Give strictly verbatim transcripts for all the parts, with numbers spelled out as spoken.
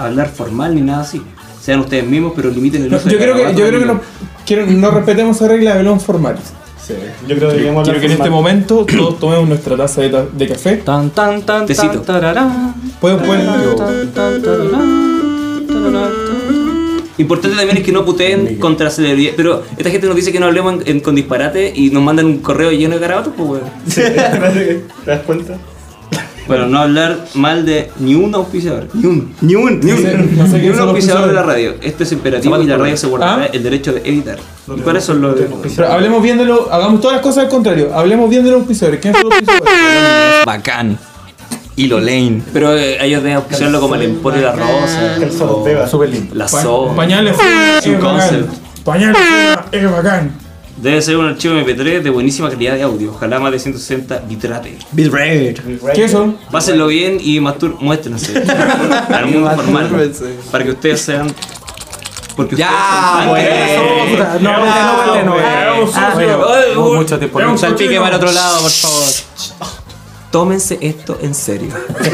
hablar formal ni nada así. Sean ustedes mismos, pero limiten el No, uso yo de creo que, garabatos yo creo que al no, quiero, no respetemos esa regla de hablamos formal. Sí. Yo creo que deberíamos Quiero hablar que en este formal. momento todos tomemos nuestra taza de, ta- de café. Tan tan tan Tecito. tan tararán, Pueden poner. tan, tan, tararán, tararán. Importante también es que no puteen contra la celebridad. Pero esta gente nos dice que no hablemos en- en- con disparate y nos mandan un correo lleno de garabatos, pues weón. Sí, ¿te das cuenta? Bueno, no hablar mal de ni un auspiciador. Ni un. Ni un, ni No sé- un. no sé Ni quién un son los auspiciador de la auspiciadores. radio. Esto es imperativo y la radio se guardará ¿Ah? el derecho de editar. ¿Y cuáles son los de.? Pero hablemos bien de lo. Hagamos todas las cosas al contrario. Hablemos bien de los auspiciadores. ¿Quiénes son los auspiciadores? Bacán. Hilo Lane. Pero eh, ellos deben auspiciarlo como el Emporio de la Rosa. Calzado o Teba. Súper lindo. La Pa- So. Pañales Funa Su es bacán. concept. Pañales Funa es bacán. Debe ser un archivo eme pe tres de buenísima calidad de audio. Ojalá más de ciento sesenta bitrate. Bill Red. ¿Qué son? Pásenlo bien y mastur muéstrense al mundo formal para que ustedes sean porque Ya, ustedes son güey. fans. No, no, no, no, Veamos, Ah, socio. Ay, Hubo uy, mucho tiempo. veamos, Salpique cochino. para otro lado, por favor. tómense esto en serio.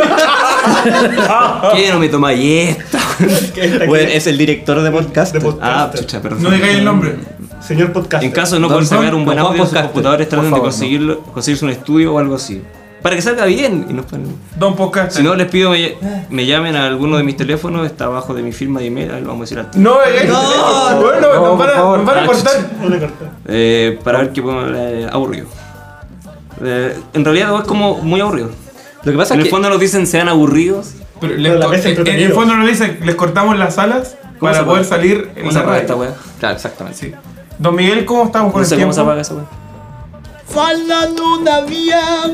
¿Qué no me tomáis esta? Bueno, es el director de podcast. De podcast. Ah, chucha, perdón. No digáis el nombre. Señor podcast. En caso de no Don poder Juan, sacar un buen Don Juan audio en sus Podcaster, computadores, traten por de favor, conseguirlo, conseguirse un estudio o algo así. Para que salga bien. Y no ponen- Don Podcast. Si no, les pido me, me llamen a alguno de mis teléfonos, está abajo de mi firma de email, ahí lo vamos a decir al No, digáis. No, bueno, no, nos van por a, favor. nos van a Ah, cortar. No le corté. eh, para ver qué podemos eh, aburrido. Eh, en realidad es como muy aburrido. Lo que pasa En es el que. fondo nos dicen se han aburridos. Pero les Pero la co- vez en, en el entretenido. fondo nos dice, les cortamos las alas ¿Cómo para se poder apaga? salir en ¿Cómo se la apaga esta radio. weá? Claro, exactamente. Sí. Don Miguel, ¿cómo estamos con No el sé cómo tiempo? se apaga esa weá. Falando una vía.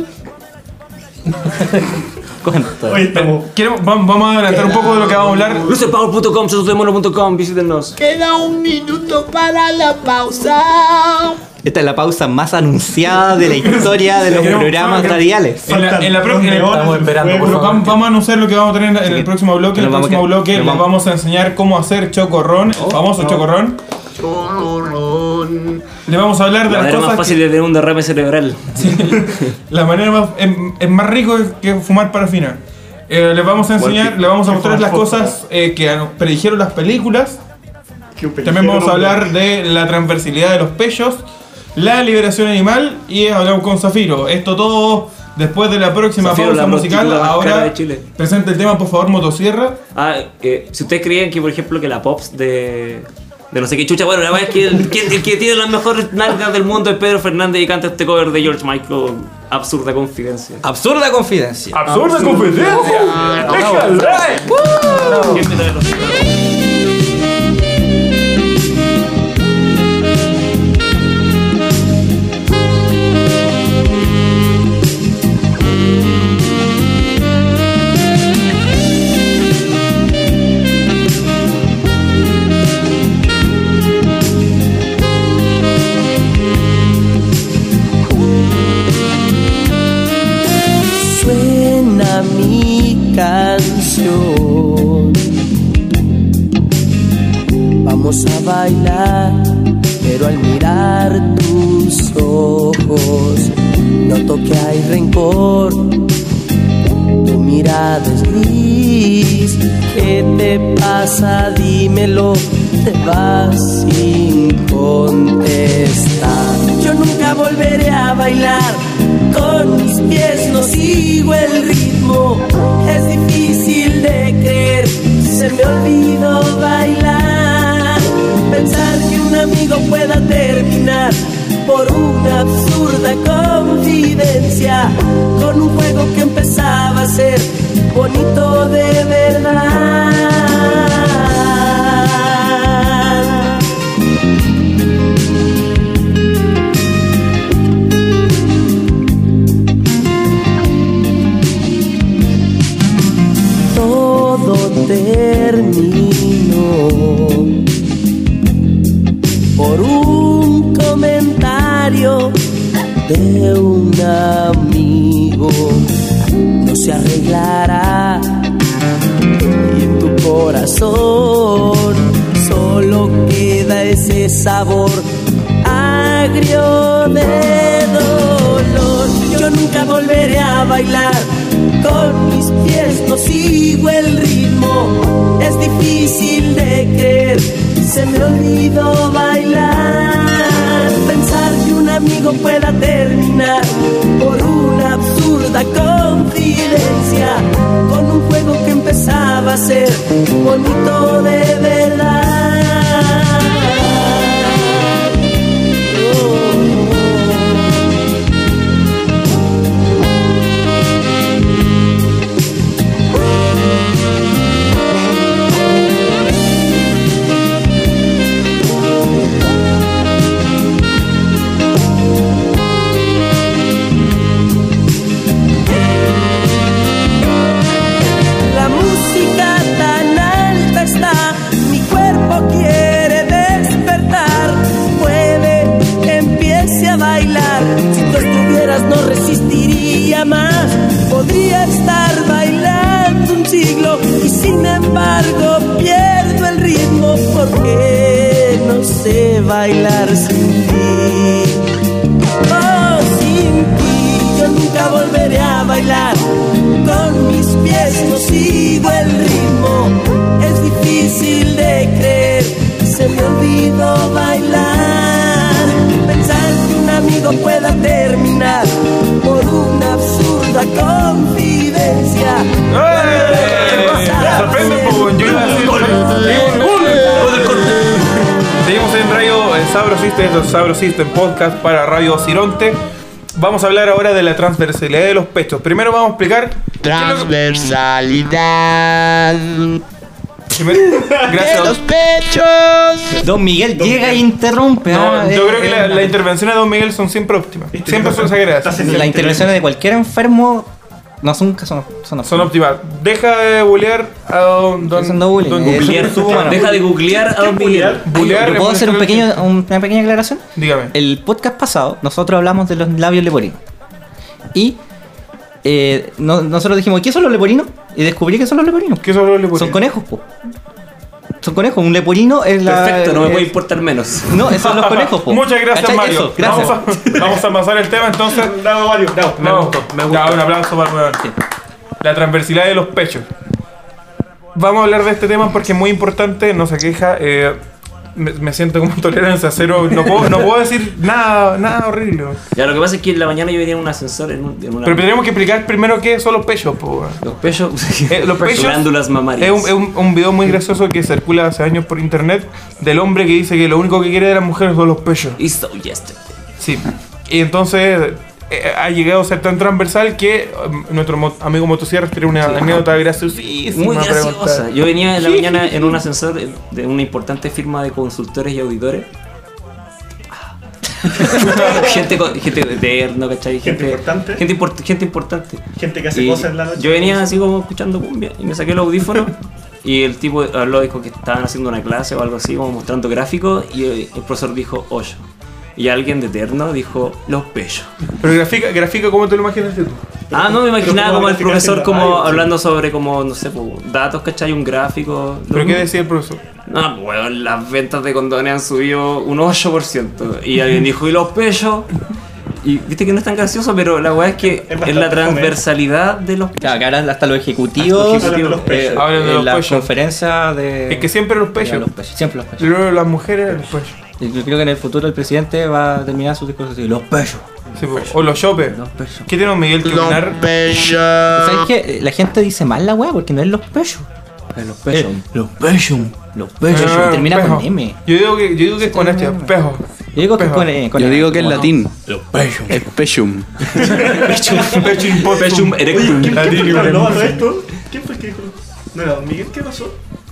Cuenta. Hoy estamos. Queremos- vam- vamos a adelantar un poco de lo que vamos a hablar. lucerpower punto com, sosodemono punto com, visítenos. Queda un minuto para la pausa. Esta es la pausa más anunciada de la historia de los Queremos- programas queremos- radiales. En la, en la pro- Faltan en el- dos neones estamos esperando, de por fuego. Vamos, vamos a anunciar lo que vamos a tener en el que próximo bloque. En el nos vamos próximo a- bloque nos les vamos- vamos a enseñar cómo hacer chocorrón, el famoso chocorrón. Chocorrón. Les vamos a hablar de La las manera más cosas fácil de tener un derrame cerebral. que- la manera más es, es más rico que fumar parafina. Eh, les vamos a enseñar, les vamos a mostrar las cosas eh, que predijeron las películas. Qué un También vamos a película. hablar de la transversalidad de los pechos, la liberación animal y hablamos con Zafiro. Esto todo después de la próxima Zafiro, pausa la musical. prostituta más cara Ahora de Chile. presenta el tema, por favor, Motosierra. Ah, eh, si ustedes creían que, por ejemplo, que la Pops de. de no sé qué chucha, bueno, la verdad es que el, que el que tiene las mejores nalgas del mundo es Pedro Fernández y canta este cover de George Michael, Absurda Confidencia. Absurda confidencia. ¡Absurda competencia! Siempre trae los- Suena mi canción. Vamos a bailar, pero al mirar tus ojos, noto que hay rencor. Tu mirada es gris. ¿Qué te pasa? Dímelo. Te vas sin contestar. Yo nunca volveré a bailar. Con mis pies no sigo el ritmo. Es difícil de creer. Se me olvidó bailar. Pensar que un amigo pueda terminar por una absurda confidencia, con un juego que empezaba a ser bonito de verdad. Todo terminó por un comentario de un amigo. No se arreglará y en tu corazón solo queda ese sabor agrio de dolor. Yo nunca volveré a bailar con mis pies no sigo el ritmo. Es difícil de creer, se me olvidó bailar. Pensar que un amigo pueda terminar por una absurda confidencia, con un juego que empezaba a ser bonito de verdad. No resistiría más, podría estar bailando un siglo y sin embargo pierdo el ritmo porque no sé bailar sin ti. Oh, sin ti yo nunca volveré a bailar, con mis pies no sigo el ritmo. Es difícil de creer, se me olvidó bailar. Pensar que un amigo pueda terminar por una absurda confidencia. ¡Eh! Sorprende un poco, yo iba a decir gol. Seguimos en Radio eh, Sabro System, esto es Sabro System Podcast para Radio Cironte. Vamos a hablar ahora de la transversalidad de los pechos. Primero vamos a explicar transversalidad. Primero, gracias. De los pechos. Don Miguel llega e interrumpe. No, ah, yo eh, creo que la- las intervenciones de Don Miguel son siempre óptimas. Siempre son sagradas. Las intervenciones de cualquier enfermo no son, son, son, Son óptimas. Deja de bulear a Don, don, Eso no bullying, don es- Google. Googlear. Deja de googlear a Don Miguel. Bulear ¿Puedo es hacer un muy- pequeño, un- una pequeña aclaración? Dígame. El podcast pasado, nosotros hablamos de los labios leporinos. Y eh, no- nosotros dijimos, ¿qué son los leporinos? Y descubrí que son los leporinos. ¿Qué son los leporinos? Son conejos, po. Son conejos. Un leporino es la. Perfecto, no me es- puede importar menos. No, esos son los conejos, po. Muchas gracias, ¿Cachai? Mario. Eso, gracias. Vamos, a, vamos a pasar el tema entonces. Bravo, Mario, bravo. Me No, gustó, me ya, gustó. un aplauso para el weón. La transversalidad de los pechos. Vamos a hablar de este tema porque es muy importante, no se queja. Eh, me, me siento como tolerancia cero. No puedo, no puedo decir nada, nada horrible. Ya, lo que pasa es que en la mañana yo venía en un ascensor en, un, en una. Pero tenemos que explicar primero qué son los pechos, po, weón. Los pechos. Eh, los pechos Glándulas mamarias. Es un, es un- un video muy gracioso que circula hace años por internet del hombre que dice que lo único que quiere de las mujeres son los pechos. It's so yesterday. Sí. Y entonces eh, ha llegado a ser tan transversal que um, nuestro mo- amigo Motosierra tiene una anécdota graciosísima. Muy para graciosa. contar. Yo venía en la mañana en un ascensor de una importante firma de consultores y auditores. gente, con- gente de eterno, ¿cachai? Gente importante. Gente, import- gente importante. Gente que hace Y cosas en la noche. Yo venía así como escuchando cumbia y me saqué el audífono y el tipo habló, dijo que estaban haciendo una clase o algo así, como mostrando gráficos y el, el profesor dijo hoyo. Y alguien de eterno dijo los pechos. Pero grafica, grafica cómo te lo imaginas tú. Ah, no, me imaginaba pero como el ¿cómo profesor graficar como en la- hablando sobre como, no sé, po, datos, ¿cachai? Un gráfico. ¿Pero qué decía el profesor? No, bueno, las ventas de condones han subido un ocho por ciento. Y alguien dijo, ¿y los pechos? Y viste que no es tan gracioso, pero la weá es que Es es, bastante la transversalidad de los Claro, que ahora hasta los ejecutivos, Hasta los ejecutivos. eh, Hablan de en los la pechos. conferencia de. Es que siempre los de pechos. los pechos, siempre los pechos. Luego las mujeres, los pechos. Y yo creo que en el futuro el presidente va a terminar su discurso así: los pechos. Sí, po. O los chopes. Los pechos. ¿Qué tiene un Miguel que Los opinar? pechos. ¿Sabes qué? La gente dice mal la weá porque no es los pechos. de los Eh, pechos. los pechos. Los pechos. Ah, termina pejo. con M. Yo digo que, yo digo que es con H, pejo. Yo digo que es Pejo. con, eh, con Yo E, digo que es como- latín. Los pechos. Es pechum. Pecho impostum. Pechum erectum. ¿Quién, ¿quién Latín, fue el que habló latín. de esto? ¿Quién fue el que dijo? No era Don Miguel, ¿qué pasó?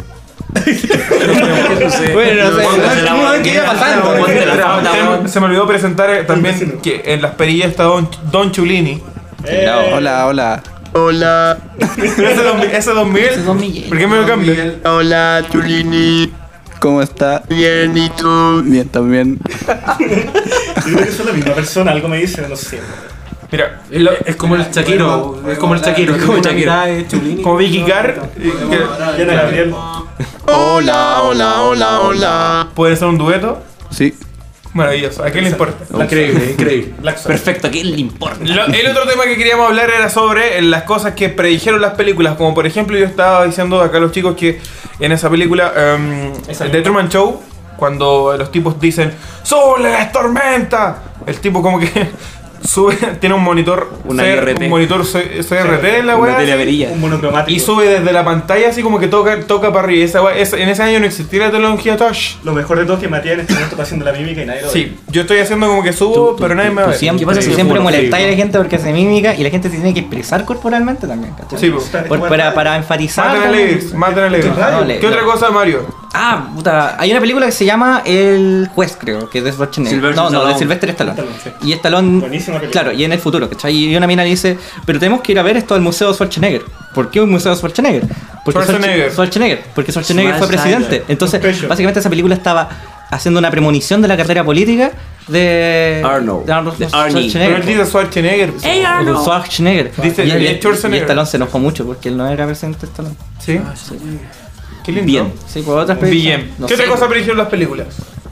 Bueno, no sé. Póngase la No, mano. ¿qué iba pasando? Ponte la falda, Se- weón. Se me olvidó presentar eh, también vecino. que en las perillas está Don, Don Chulini. Eh, Hola, hola. Hola, Ese Don, ese Don Miguel. Ese Don Miguel. ¿Por qué me lo cambia? hola, Chulini. ¿Cómo está? Bien, ¿y tú? Bien, también. Yo creo que son la misma persona, algo me dice, no sé. Mira, Es, lo- es como el Shakiro, es como el Shakiro, es como el Shakiro. como Vicky Carr, eh, que- Diana Gabriel. Hola, hola, hola, hola. puede ser un dueto. Sí. Maravilloso, ¿a quién le importa? Increíble, increíble. Perfecto, ¿a quién le importa? Lo- el otro tema que queríamos hablar era sobre eh, las cosas que predijeron las películas. Como por ejemplo, yo estaba diciendo acá a los chicos que en esa película um, The Truman Show, cuando los tipos dicen ¡Sube la tormenta! El tipo como que sube, tiene un monitor Una C- I R T. un monitor C- C R T en la Una weá tele así, amarilla. Un monocromático. y sube desde la pantalla así como que toca, toca para arriba. Esa weá- esa- en ese año no existía la tecnología touch. Lo mejor de todo es que Matías en este momento está haciendo la mímica y nadie lo ve. Sí, yo estoy haciendo como que subo, pero nadie me va a Tú ver. siempre, ¿Qué pasa si tú me siempre fumo? molestáis a la Sí, gente porque hace mímica y la gente se tiene que expresar corporalmente también, ¿cachai? Sí, pues. Está- Por- está- para, para enfatizar. Maten a también. Levis, maten a Levis. No, le- ¿Qué otra cosa, Mario? Ah, puta, hay una película que se llama El Juez, creo, que es de Schwarzenegger. Sylvester No, no, de Stallone. Sylvester Stallone. Stallone, sí. Y Stallone, Buenísima película. claro, y en el futuro, ¿cachai? Y una mina dice, pero tenemos que ir a ver esto al Museo Schwarzenegger. ¿Por qué un Museo Schwarzenegger? Porque Schwarzenegger. Schwarzenegger, Schwarzenegger, porque Schwarzenegger fue Schwarzenegger. presidente. Entonces, Los pechos. básicamente esa película estaba haciendo una premonición de la carrera política de Arnold. de Arnold De Arnie. Pero él dice Schwarzenegger. ¡Ey, Con Arnold! Schwarzenegger. Dice, y, eh, y- Schwarzenegger. y Stallone se enojó mucho porque él no era presidente de Stallone. Sí. Qué lindo. Bien. Sí, por otras Bien. predicciones. No ¿Qué sé. otra cosa predijeron las películas?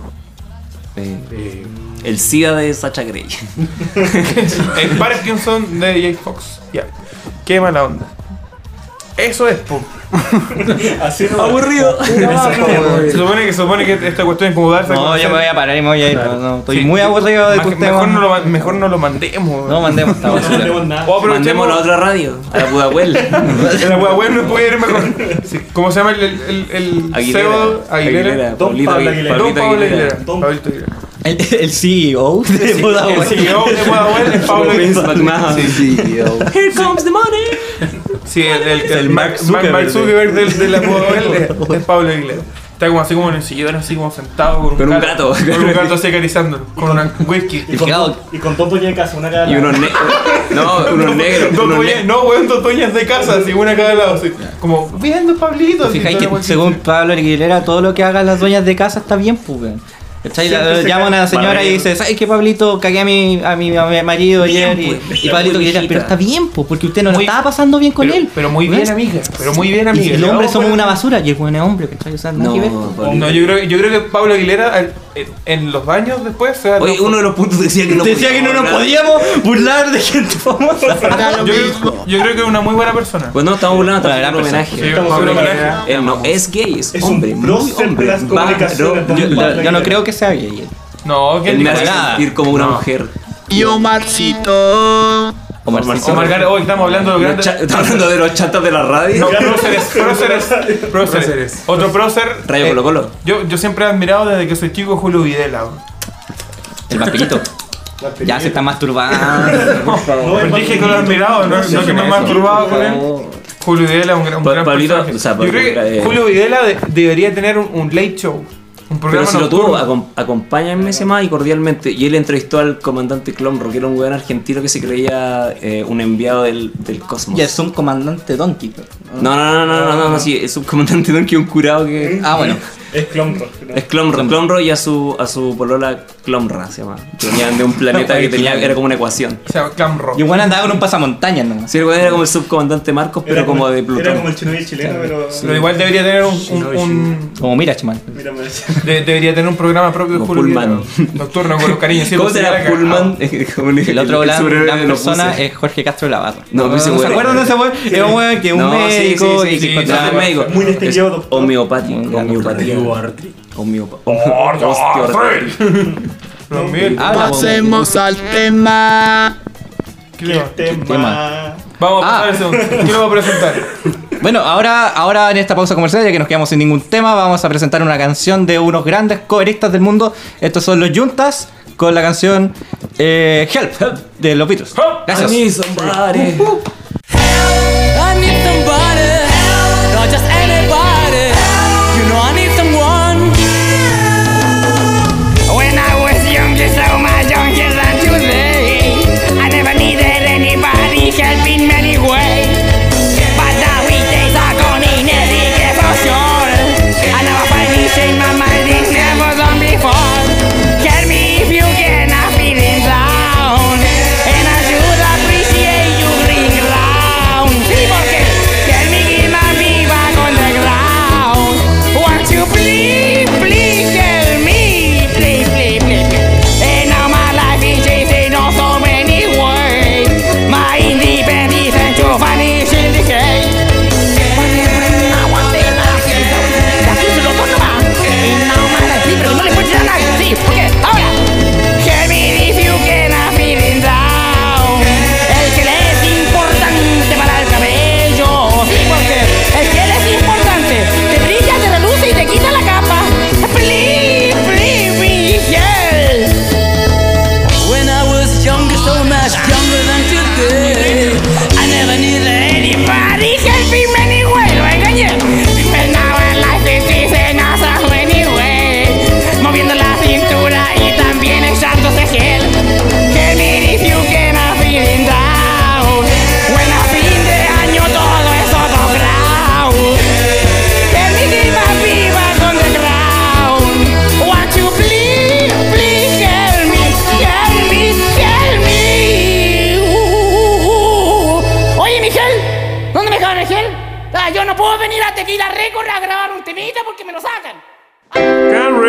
Eh, El SIDA de Sacha Grey. El Parkinson de Jake Fox. Ya. Qué mala onda. Eso es, pum. Así no. Aburrido. Se supone que se supone que esta cuestión es como darse a No, conocer. ya me voy a parar y me voy a ir. no, no, estoy Sí. muy aburrido de Más tus que- mejor, temas. no lo, ma- mejor no lo mandemos. No mandemos esta No basura. entendemos nada. O aprovechemos Mandemos a la otra radio, a la Pudahuel. la wea web no puede ir mejor. Sí, ¿cómo se llama el, el, el, el Aguilera. C E O? Aguilera. Aguilera. Don Pablito Pablo Aguilera. Aguilera. Don Pablito Pablo Aguilera. Aguilera. Don- Pablito Aguilera. El, el C E O de El Pudahuel. C E O de Pudahuel es Pablo Vince Aguilera. McMahon. Here comes the money. Sí, el, el, el, El Mark Mark Zuckerberg, Mark Zuckerberg. Zuckerberg de, de la Pudahuel es, es Pablo Aguilera. Está como así como en el sillón, así como sentado con un, Con un gato. Con un gato así acariciándolo. Con una whisky. Y con, Fijado. y con tonto yecas, una cada Y lado. unos negros. No, unos negros. Dos unos toñas- ne- no, weón, dos toñas de casa, así una a cada lado. Así, como, viendo Pablito. así, Fijáis toda la que wea según Pablo Aguilera, todo lo que hagan las dueñas de casa está bien, pues, weón. ¿Cachai? Siempre La- se Llaman a cae. la señora Vale. y dice, ¿sabes qué, Pablito? Cagué a mi, a mi, a mi marido Bien, ayer. Y, pues, y Pablito muy Aguilera, viejita. pero está bien, pues, porque usted no lo Muy- estaba pasando bien con pero, él. Pero muy ¿Ves? bien, amiga. Pero muy bien, Y amiga. los Le hombres vamos somos a una poner- basura y el buen es hombre, ¿cachai? O sea, nada No, que ver. Pablito. No, yo creo, yo creo que Pablo Aguilera al- en, en los años después se va Oye, uno de los puntos decía que no Te decía que no nos podíamos hablar. podíamos burlar de gente famosa. Da lo yo, mismo. creo, yo creo que es una muy buena persona. Pues no, estamos burlando, Una estamos gran haciendo un Sí, homenaje. Pablo una Aguilera. Él no es gay, es, Es un hombre, muy prócer de hombre. las comunicaciones, varón. Yo, Don Pablo yo no Aguilera. creo que sea gay. No, que Él me dijo hace eso? nada. sentir como una No. mujer. Y Omarcito. Omar Simpson. Omar Gar- hoy estamos hablando de los Los grandes. cha- Estamos hablando de los chatas de la radio. No, próceres, próceres, próceres. Otro prócer. Radio eh, Colo Colo. Yo, yo siempre he admirado desde que soy chico Julio Videla. weón. El vampirito. Ya se está masturbando. Pero dije que lo he admirado, no, no que me he masturbado con él. Julio Videla, un gran, un Pa- gran Pablito, personaje. o sea, Yo creo que eh, Julio Videla de- debería tener un, un late show. Un Pero programa si lo nocturno. tuvo, acom- acompáñenme ese más y cordialmente. Y él entrevistó al comandante Clomro, que era un weón argentino que se creía eh, un enviado del, del cosmos. Ya es un comandante Donkey. No, no, no, no, no, no, no, sí, es un comandante Donkey, un curado que. Ah, bueno. Es Clomro. ¿no? Es Clomro, Clomro y a su, a su polola Clomra se llama. Que venían de un planeta que tenía, era como una ecuación. O sea, Clam Rock. Y igual andaba con un pasamontañas nomás. Sí, el weón era como el subcomandante Marcos, pero Era como de Era como Plutón. el Chinobi chileno, pero. Pero igual debería tener un, un, un- Como Mirachman. Mira, me decía. de- debería tener un programa propio de Como Julio Pullman. Videla. Nocturno con los cariños. Sí, ¿Cómo pues, será era Pullman? Como El otro gran, superhéroe gran de los persona buses. es Jorge Castro Lavarro. No, pero ese ¿se weón- acuerdan de ese weón? Es un weón que es un No, sí, médico sí, sí, y sí, que no encontraba- es médico. Muy distinguido Es doctor. homeopático. Muy Homeopatía. Homeopa- Los mil. Ah, Pasemos al tema. ¿Qué tema? Tema. tema? Vamos a Ah. pasar el segundo. ¿Quién lo va a presentar? Bueno, ahora, ahora en esta pausa comercial, ya que nos quedamos sin ningún tema, vamos a presentar una canción de unos grandes coveristas del mundo. Estos son los Yuntas con la canción eh, Help de los Beatles. Gracias. I need somebody. I need somebody, not just anybody. You know I need someone. When I was younger, so much younger than today, I never needed anybody help in many ways. But now we days are gone in every for sure. I never find this in my mind, it's never done before. Tell me if you can, I'm feeling down, and I should appreciate you ring loud.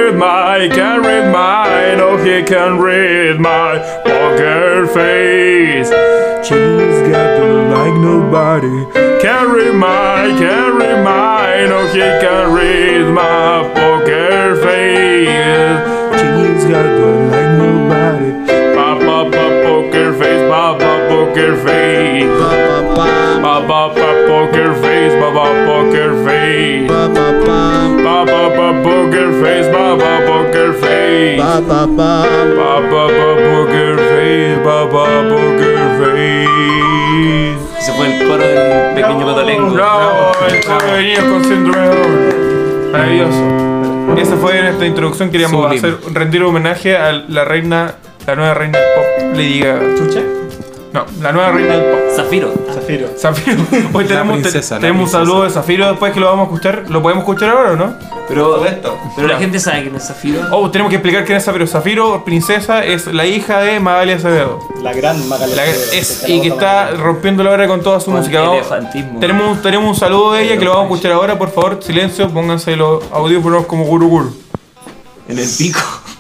read my, can't read my, no he can read my poker face. She's got to like nobody. Can't read my, can't read my, no he can read my poker face. She's got to like nobody. Pa pa pa poker face, pa pa poker face. Pa pa pa poker face, pa pa poker face. Pa pa pa poker face, pa pa poker face. Pa pa pa poker face, pa pa poker face. Ese fue el coro del pequeño Cotolengo. Bravo, el coro de niños con síndrome de Down. Maravilloso. Esa fue nuestra introducción. Queríamos Sublime. hacer rendir homenaje a la reina, la nueva reina del pop, Lady Gaga. ¿Chucha? No, la nueva reina del pop. Zafiro. Zafiro. Zafiro. Hoy tenemos, te- princesa, la tenemos un princesa. saludo de Zafiro después que lo vamos a escuchar. ¿Lo podemos escuchar ahora o no? Pero, pero la Ya. gente sabe quién es Zafiro. Oh, tenemos que explicar quién es Zafiro. Zafiro, princesa, es la hija de Magalia Acevedo. La gran Magalia. La- Acevedo, es, que y que está rompiendo la hora con toda su Con música. Vamos- elefantismo. tenemos, tenemos un saludo de ella que lo vamos a escuchar ahora. Por favor, silencio, pónganse los audífonos como guru guru. En el pico.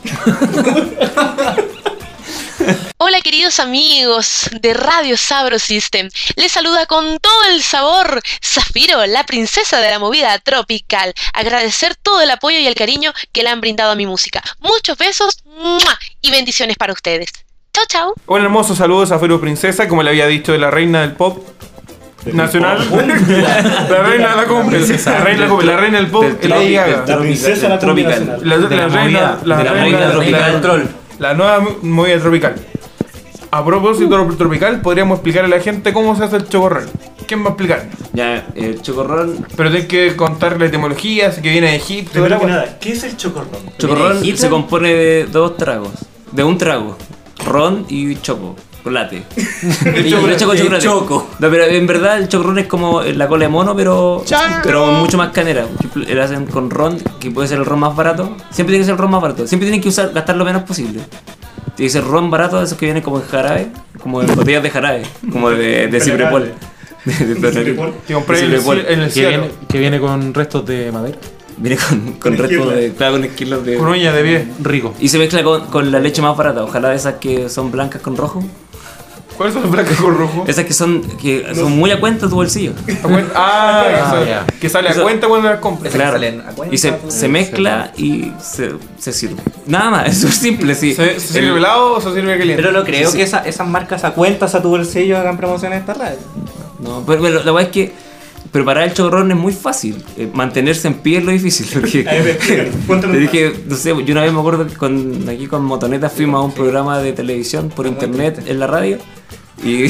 Hola queridos amigos de Radio Sabro System, les saluda con todo el sabor Zafiro, la princesa de la movida tropical. Agradecer todo el apoyo y el cariño que le han brindado a mi música. Muchos besos ¡mua! Y bendiciones para ustedes. Chau chau. Un hermoso saludo de Zafiro Princesa, como le había dicho, de la reina del pop nacional. La reina de la cumbia. La reina, la reina del pop, Del Lady tropi- Gaga. del La princesa de la cumbia tropical. nacional. La, De la la reina, movida- la de la reina movida tropical. la- Troll. La nueva movida tropical. A propósito de lo tropical, podríamos explicarle a la gente cómo se hace el chocorrol. ¿Quién va a explicar? Ya, el chocorrón. Pero tienes que contarle etimología, así que viene de Egipto. Primero que ¿verdad? nada, ¿qué es el chocorrón? Chocorrón ¿Hitler? se compone de dos tragos. De un trago. Ron y choco. Chocolate. Y leche con chocolate. choco. No, pero en verdad el chocorrón es como la cola de mono, pero, pero mucho más canera. Por ejemplo, lo hacen con ron, que puede ser el ron más barato. Siempre tiene que ser el ron más barato. Siempre tienen que usar, gastar lo menos posible. Tiene que ser ron barato, de esos que vienen como en jarabe, como en botellas de jarabe, como de, de ciprepol. De, de, de, Ciprepol. Que compré de en el, ciprepol. ci- en el Que cielo. viene, que viene con restos de madera. Viene con, con Con restos esquirlas. de. Claro, con esquirlas de. Con uña de pie. Rico. Y se mezcla con, con la leche más barata, ojalá de esas que son blancas con rojo. ¿Cuáles son los blancos con rojo? Esas que son que son muy a cuenta de tu bolsillo. Ah, Ah, que, ya. que sale a Eso- cuenta cuando las compras. Claro. salen a cuenta, Y se, pues. se mezcla y se, se sirve. Nada más, eso es simple, sí. ¿Se, se sirve El- helado o se sirve caliente? Pero no creo Sí. que esa- esas marcas a cuentas a tu bolsillo hagan promoción en esta radio. No, pero, pero la verdad es que preparar el chocorrón es muy fácil. Eh, mantenerse en pie es lo difícil. Porque, A ver, explícalo, cuéntame te más. dije, no sé, yo una vez me acuerdo que con, aquí con Motoneta fuimos a un programa de televisión por internet en la radio. Y,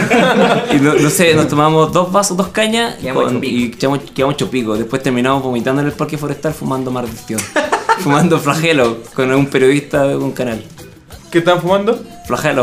y no, no sé, nos tomamos dos vasos, dos cañas Quedamos con- hecho pico. y quedamos, quedamos hecho pico. Después terminamos vomitando en el parque forestal fumando maldición. Fumando flagelo con un periodista de un canal. ¿Qué están fumando? Flagelo.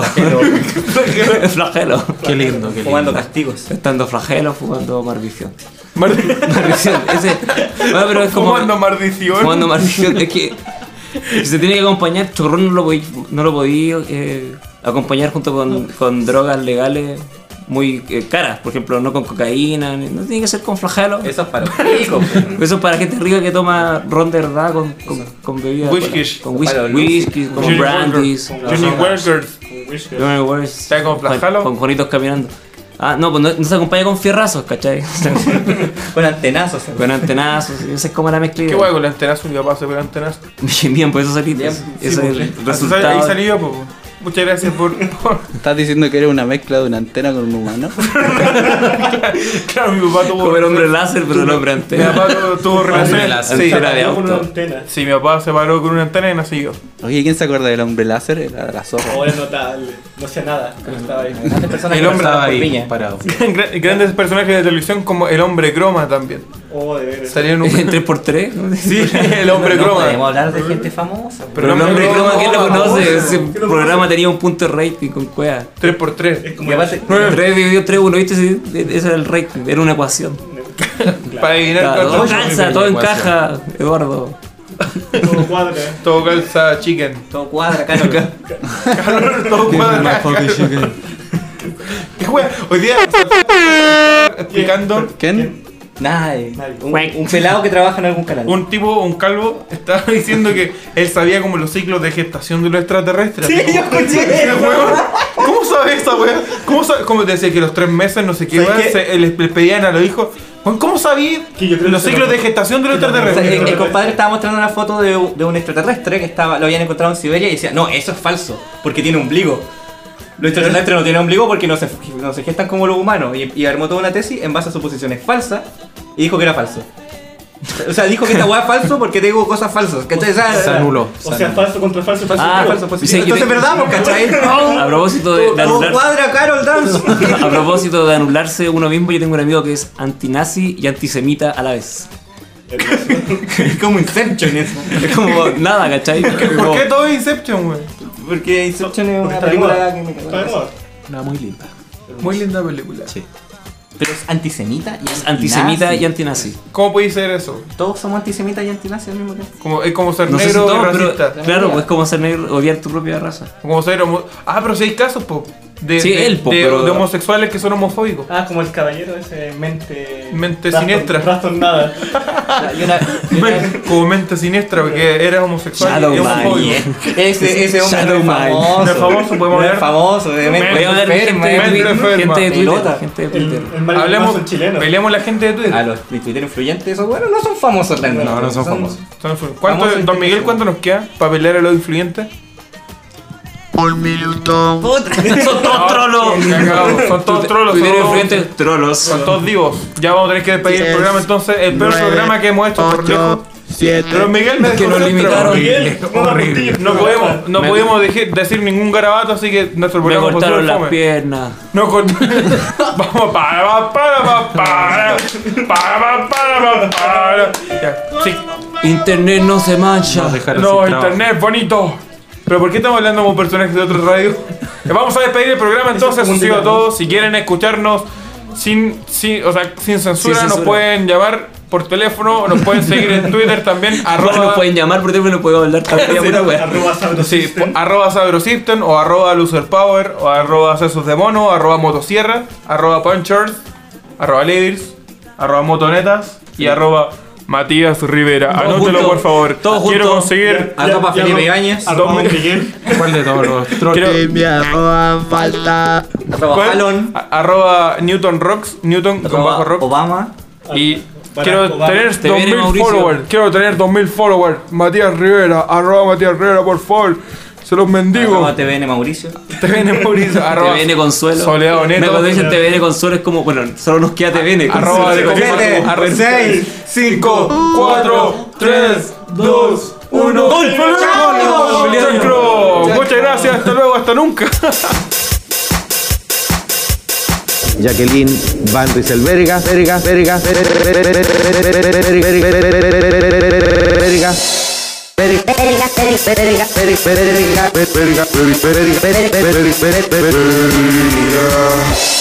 Flagelo. Qué lindo, qué lindo. Fumando castigos. Estando flagelo, fumando maldición. Mar- Maldición, ese. Bueno, pero es como. Fumando maldición. Fumando maldición. Es que. Si se tiene que acompañar, chocorrón no lo podí, no lo podí eh, acompañar junto con, con drogas legales muy eh, caras. Por ejemplo, no con cocaína, ni- no tiene que ser con flagelo. Eso es para los ricos. Eso es para gente rica que toma ron de verdad con, con, con bebida. Whisky. Con whisky, Para los whisky, con Johnny brandies. Walker. Johnny Walker. Un whisky. Johnny Walkers. ¿Está con flagelo? Con Juanitos caminando. Ah, no, pues no, no se acompaña con fierrazos, ¿cachai? Con antenazos. Con antenazos, esa es como la mezcla. ¿Qué guay con la antenazo? Mi papá se pega antenazo. Bien, bien, pues eso salí. Bien, Ese sí, es pues, el sí. Ahí resultado. salí yo, po. Muchas gracias por... por- ¿Estás diciendo que eres una mezcla de una antena con un humano? Claro, mi papá tuvo... Como el hombre láser, pero el hombre Mi antena. papá tuvo, tuvo relaciones... láser. Sí, Antena de Con una auto. antena. sí, mi papá se paró con una antena y nací yo. Oye, ¿quién se acuerda del hombre láser? Era la zorra. Oh, es notable. No sé nada, pero estaba ahí. Grandes personas El que hombre pasaban Estaba por ahí Viña. parado. Gran- Grandes personajes de televisión como el hombre croma también. Oh, de veras. Salieron un... En tres por tres. Sí, el hombre No croma. podemos hablar de gente famosa. Pero el hombre croma, ¿quién lo croma, conoce? Ese ¿Quién lo programa tenía un punto de rating con cueva. tres por tres. Es como Y aparte, tres dividido tres uno, ¿viste? Sí, ese era el rating, era una ecuación. Para adivinar Claro, todo cuánto... calza, todo encaja, Eduardo. todo cuadra. Todo calza chicken. todo cuadra, caro. Todo cuadra. ¿Qué wea? Hoy día explicando ¿Quién? Nadie. Un, un pelado que trabaja en algún canal. Un tipo, un calvo, estaba diciendo que él sabía como los ciclos de gestación de los extraterrestres. Sí, yo escuché eso. ¿Cómo sabes esa weá? ¿Cómo sabes? ¿Cómo te decía que los tres meses, no sé qué, weá, se, les, les pedían a los hijos? Juan, ¿cómo sabías los ciclos de gestación de los extraterrestres? O sea, el, el compadre estaba mostrando una foto de, de un extraterrestre que estaba, lo habían encontrado en Siberia y decía, no, eso es falso, porque tiene ombligo. Los extraterrestres no tienen ombligo porque no se, no se gestan como los humanos. Y, y armó toda una tesis en base a suposiciones falsas y dijo que era falso. O sea, dijo que esta weá es falso porque tengo cosas falsas. ¿Cachai? O sea, Se anuló. O sea, falso contra falso, falso. Ah, contra falso falso. positivo. entonces es verdad, ¿cachai? A propósito de, de Todo anular, cuadra, Carol Dance. a propósito de anularse uno mismo, yo tengo un amigo que es antinazi y antisemita a la vez. Es como Inception eso. Es como nada, ¿cachai? ¿Por qué todo es Inception, weón? Porque Inception es una Está de película moda. que me Está de moda. Una muy linda. Muy linda película. Sí. Pero es antisemita y es Antisemita y antinazi. ¿Cómo puede ser eso? Todos somos antisemitas y antinazis al mismo tiempo. Como, es como ser No sé si negro todos, y pero racista. claro, pues como ser negro, odiar tu propia raza. Como ser homo... Ah, pero si hay casos, po. De, Sí, de, él, po, de- pero- de homosexuales que son homofóbicos. Ah, como el caballero ese mente... Mente Raston- siniestra. Raston nada. Y una, y una- Men- como mente siniestra, porque era homosexual Shadow y homofóbico. Man. ese, ese hombre Shadow no es Man. famoso. No es famoso, podemos No es hablar. famoso, de mente Voy a hablar de enferma, gente de mente Twitter. enferma. Gente de Twitter. Pelota. Gente de El, Twitter. el Marilyn Hablemos, Manson chileno. peleamos la gente de Twitter. Ah, los Twitter influyentes, esos bueno, no son famosos realmente. No, no son famosos. Son- ¿Cuánto, Famoso don Miguel, ¿cuánto nos queda para pelear a los influyentes? Un minuto. Son todos trolos. Cagado, son todos trolos. Twitter Son todos- influyentes, trolos. son todos divos. Ya vamos a tener que despedir el Diez, programa entonces. El peor nueve, programa que hemos hecho por lejos. ocho, siete. Pero Miguel me Que nos desconcentra. limitaron. Horrible, horrible. No podemos, no Me- podemos deje- decir ningún garabato, así que nuestro Me programa cortaron fue las fome. piernas. No con... Vamos para para para para para para para para. Ya, sí. Internet no se mancha. Nos dejaron No, sin trabajo. internet bonito. Pero ¿por qué estamos hablando como personajes de otra radio? Vamos a despedir el programa entonces, eso ha sido todo. Si quieren escucharnos sin, sin, o sea, sin censura, Sin nos censura. pueden llamar por teléfono, nos pueden seguir en Twitter también, Igual arroba, nos pueden llamar por teléfono, podemos hablar también. pura wea. Arroba sí, Sabrosystem. po- arroba Sabrosystem, o arroba Loserpower, o arroba Sesos de Mono, arroba Motosierra, arroba Punchers, arroba Ladies, arroba Motonetas y arroba Matías Rivera. Todos Anótelo juntos, por favor. todos Quiero juntos. conseguir... Arroba Ya- ya Felipe no- Ibáñez. Arroba Dos- Miguel. ¿Cuál de todos los trolls? Quiero- Que me arroban falta. Arroba ¿Cuál? Alon. A- Arroba Newton Rocks, Newton con Arroba bajo rock. Obama. Y Barack quiero Obama. tener Te dos viene mil Mauricio. followers. Quiero tener dos mil followers. Matías Rivera, arroba Matías Rivera, por favor. Se los mendigo. Arroba T V N Mauricio. T V N Mauricio, arroba T V N Consuelo. Soledad Me Neto. cuando dicen T V N Consuelo es como, bueno, solo nos queda T V N. Arroba de siete, arroba seis, cinco, cuatro, tres, dos, uno. ¡Gol! ¡Chao! ¡Chacro! Muchas gracias, hasta luego, hasta nunca. Jacqueline Van Rieselberga, verga, verga, verga, verga, verga, verga,